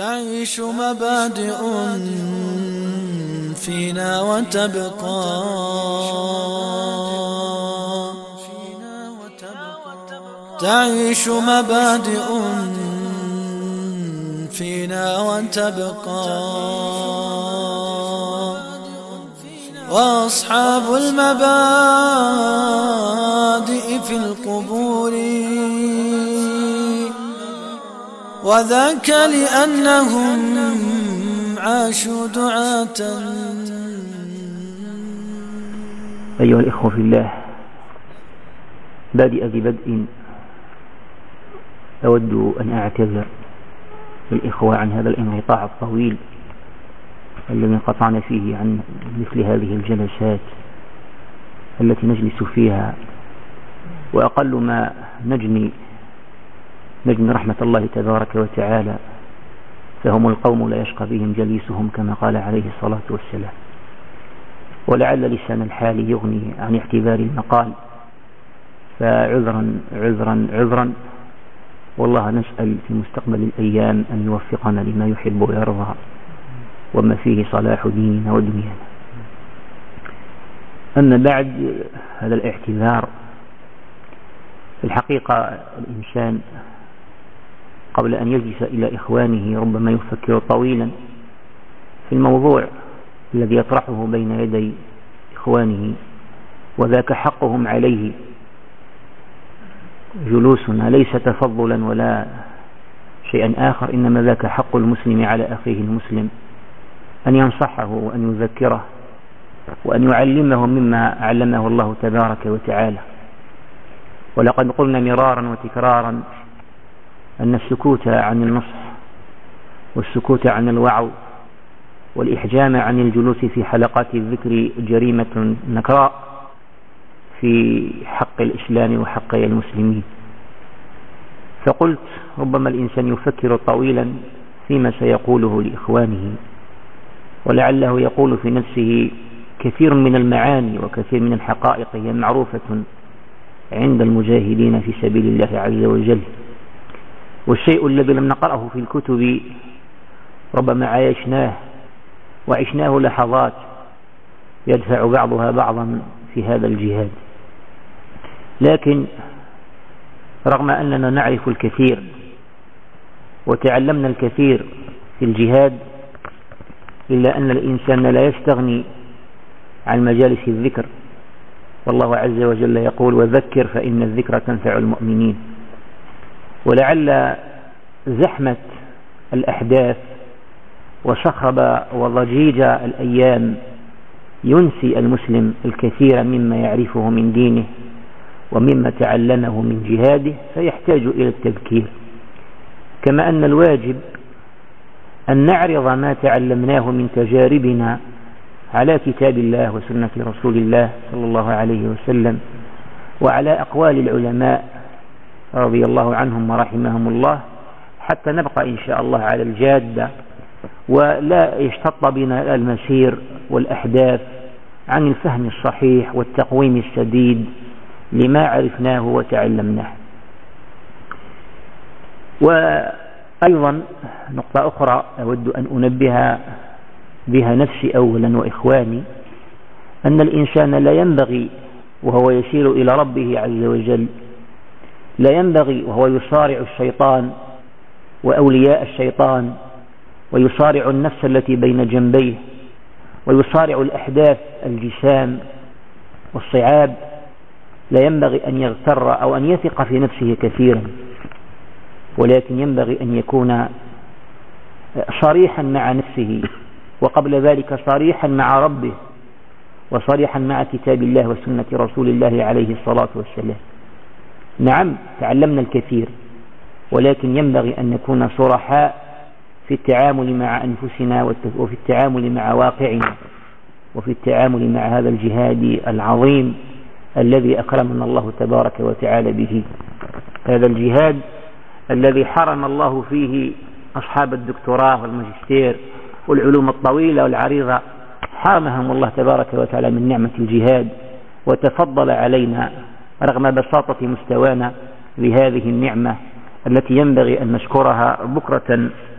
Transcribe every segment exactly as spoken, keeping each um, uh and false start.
تعيش مبادئ فينا وتبقى تعيش مبادئ فينا وتبقى وأصحاب المبادئ في القبور وذاك لأنهم عاشوا دعاة. أيها الإخوة في الله، بادئ ببدء أود أن أعتذر للإخوة عن هذا الانقطاع الطويل الذي انقطعنا فيه عن مثل هذه الجلسات التي نجلس فيها، وأقل ما نجني نجني رحمة الله تبارك وتعالى، فهم القوم لا يشقى بهم جليسهم كما قال عليه الصلاة والسلام. ولعل لسان الحال يغني عن اعتبار المقال، فعذرا عذرا عذرا والله نسأل في مستقبل الأيام أن يوفقنا لما يحب ويرضى وما فيه صلاح ديننا ودنيانا. أما بعد هذا الاعتذار، في الحقيقة الإنسان قبل أن يجلس إلى إخوانه ربما يفكر طويلا في الموضوع الذي يطرحه بين يدي إخوانه، وذاك حقهم عليه. جلوسنا ليس تفضلا ولا شيئا آخر، إنما ذاك حق المسلم على أخيه المسلم، أن ينصحه وأن يذكره وأن يعلمه مما علمه الله تبارك وتعالى. ولقد قلنا مرارا وتكرارا أن السكوت عن النصح والسكوت عن الوعظ والإحجام عن الجلوس في حلقات الذكر جريمة نكراء في حق الإسلام وحق المسلمين. فقلت ربما الإنسان يفكر طويلا فيما سيقوله لإخوانه، ولعله يقول في نفسه كثير من المعاني وكثير من الحقائق هي معروفة عند المجاهدين في سبيل الله عز وجل، والشيء الذي لم نقرأه في الكتب ربما عايشناه وعشناه لحظات يدفع بعضها بعضا في هذا الجهاد. لكن رغم أننا نعرف الكثير وتعلمنا الكثير في الجهاد، إلا أن الإنسان لا يستغني عن مجالس الذكر، والله عز وجل يقول: وذكر فإن الذكر تنفع المؤمنين. ولعل زحمة الأحداث وصخب وضجيج الأيام ينسي المسلم الكثير مما يعرفه من دينه ومما تعلمه من جهاده، فيحتاج إلى التذكير. كما أن الواجب أن نعرض ما تعلمناه من تجاربنا على كتاب الله وسنة رسول الله صلى الله عليه وسلم، وعلى أقوال العلماء رضي الله عنهم ورحمهم الله، حتى نبقى إن شاء الله على الجادة ولا يشتط بنا المسير والأحداث عن الفهم الصحيح والتقويم السديد لما عرفناه وتعلمناه. وأيضا نقطة أخرى أود أن أنبه بها نفسي أولا وإخواني، أن الإنسان لا ينبغي وهو يسير إلى ربه عز وجل، لا ينبغي وهو يصارع الشيطان وأولياء الشيطان ويصارع النفس التي بين جنبيه ويصارع الأحداث الجسام والصعاب، لا ينبغي أن يغتر أو أن يثق في نفسه كثيرا، ولكن ينبغي أن يكون صريحا مع نفسه، وقبل ذلك صريحا مع ربه وصريحا مع كتاب الله وسنة رسول الله عليه الصلاة والسلام. نعم تعلمنا الكثير، ولكن ينبغي أن نكون صرحاء في التعامل مع أنفسنا وفي التعامل مع واقعنا وفي التعامل مع هذا الجهاد العظيم الذي أكرمنا الله تبارك وتعالى به. هذا الجهاد الذي حرم الله فيه أصحاب الدكتوراه والماجستير والعلوم الطويلة والعريضة، حرمهم الله تبارك وتعالى من نعمة الجهاد، وتفضل علينا رغم بساطة مستوانا لهذه النعمة التي ينبغي أن نشكرها بكرة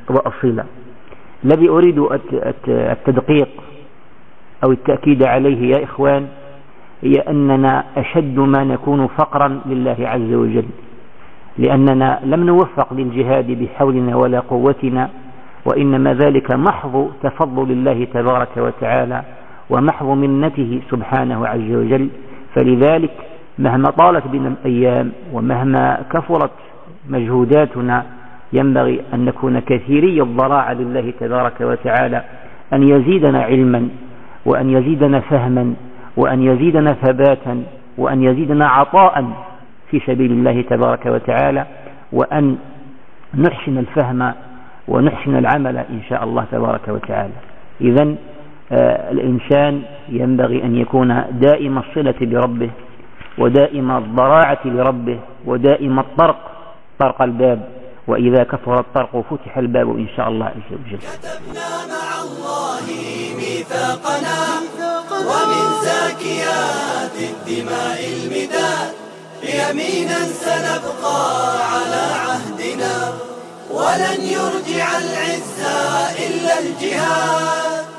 وأصيلا. الذي أريد التدقيق أو التأكيد عليه يا إخوان هي أننا أشد ما نكون فقرا لله عز وجل، لأننا لم نوفق للجهاد بحولنا ولا قوتنا، وإنما ذلك محض تفضل الله تبارك وتعالى ومحض منته سبحانه عز وجل. فلذلك مهما طالت بنا الأيام ومهما كثرت مجهوداتنا ينبغي أن نكون كثيري الضراعة لله تبارك وتعالى أن يزيدنا علما وأن يزيدنا فهما وأن يزيدنا ثباتا وأن يزيدنا عطاء في سبيل الله تبارك وتعالى، وأن نحسن الفهم ونحسن العمل إن شاء الله تبارك وتعالى. إذن آه الإنسان ينبغي أن يكون دائم الصلة بربه ودائم الضراعة لربه ودائم الطرق طرق الباب، وإذا كثر الطرق فتح الباب إن شاء الله عز وجل. كتبنا مع الله ميثاقنا ومن زاكيات الدماء المداد، يمينا سنبقى على عهدنا ولن يرجع العزة إلا الجهاد.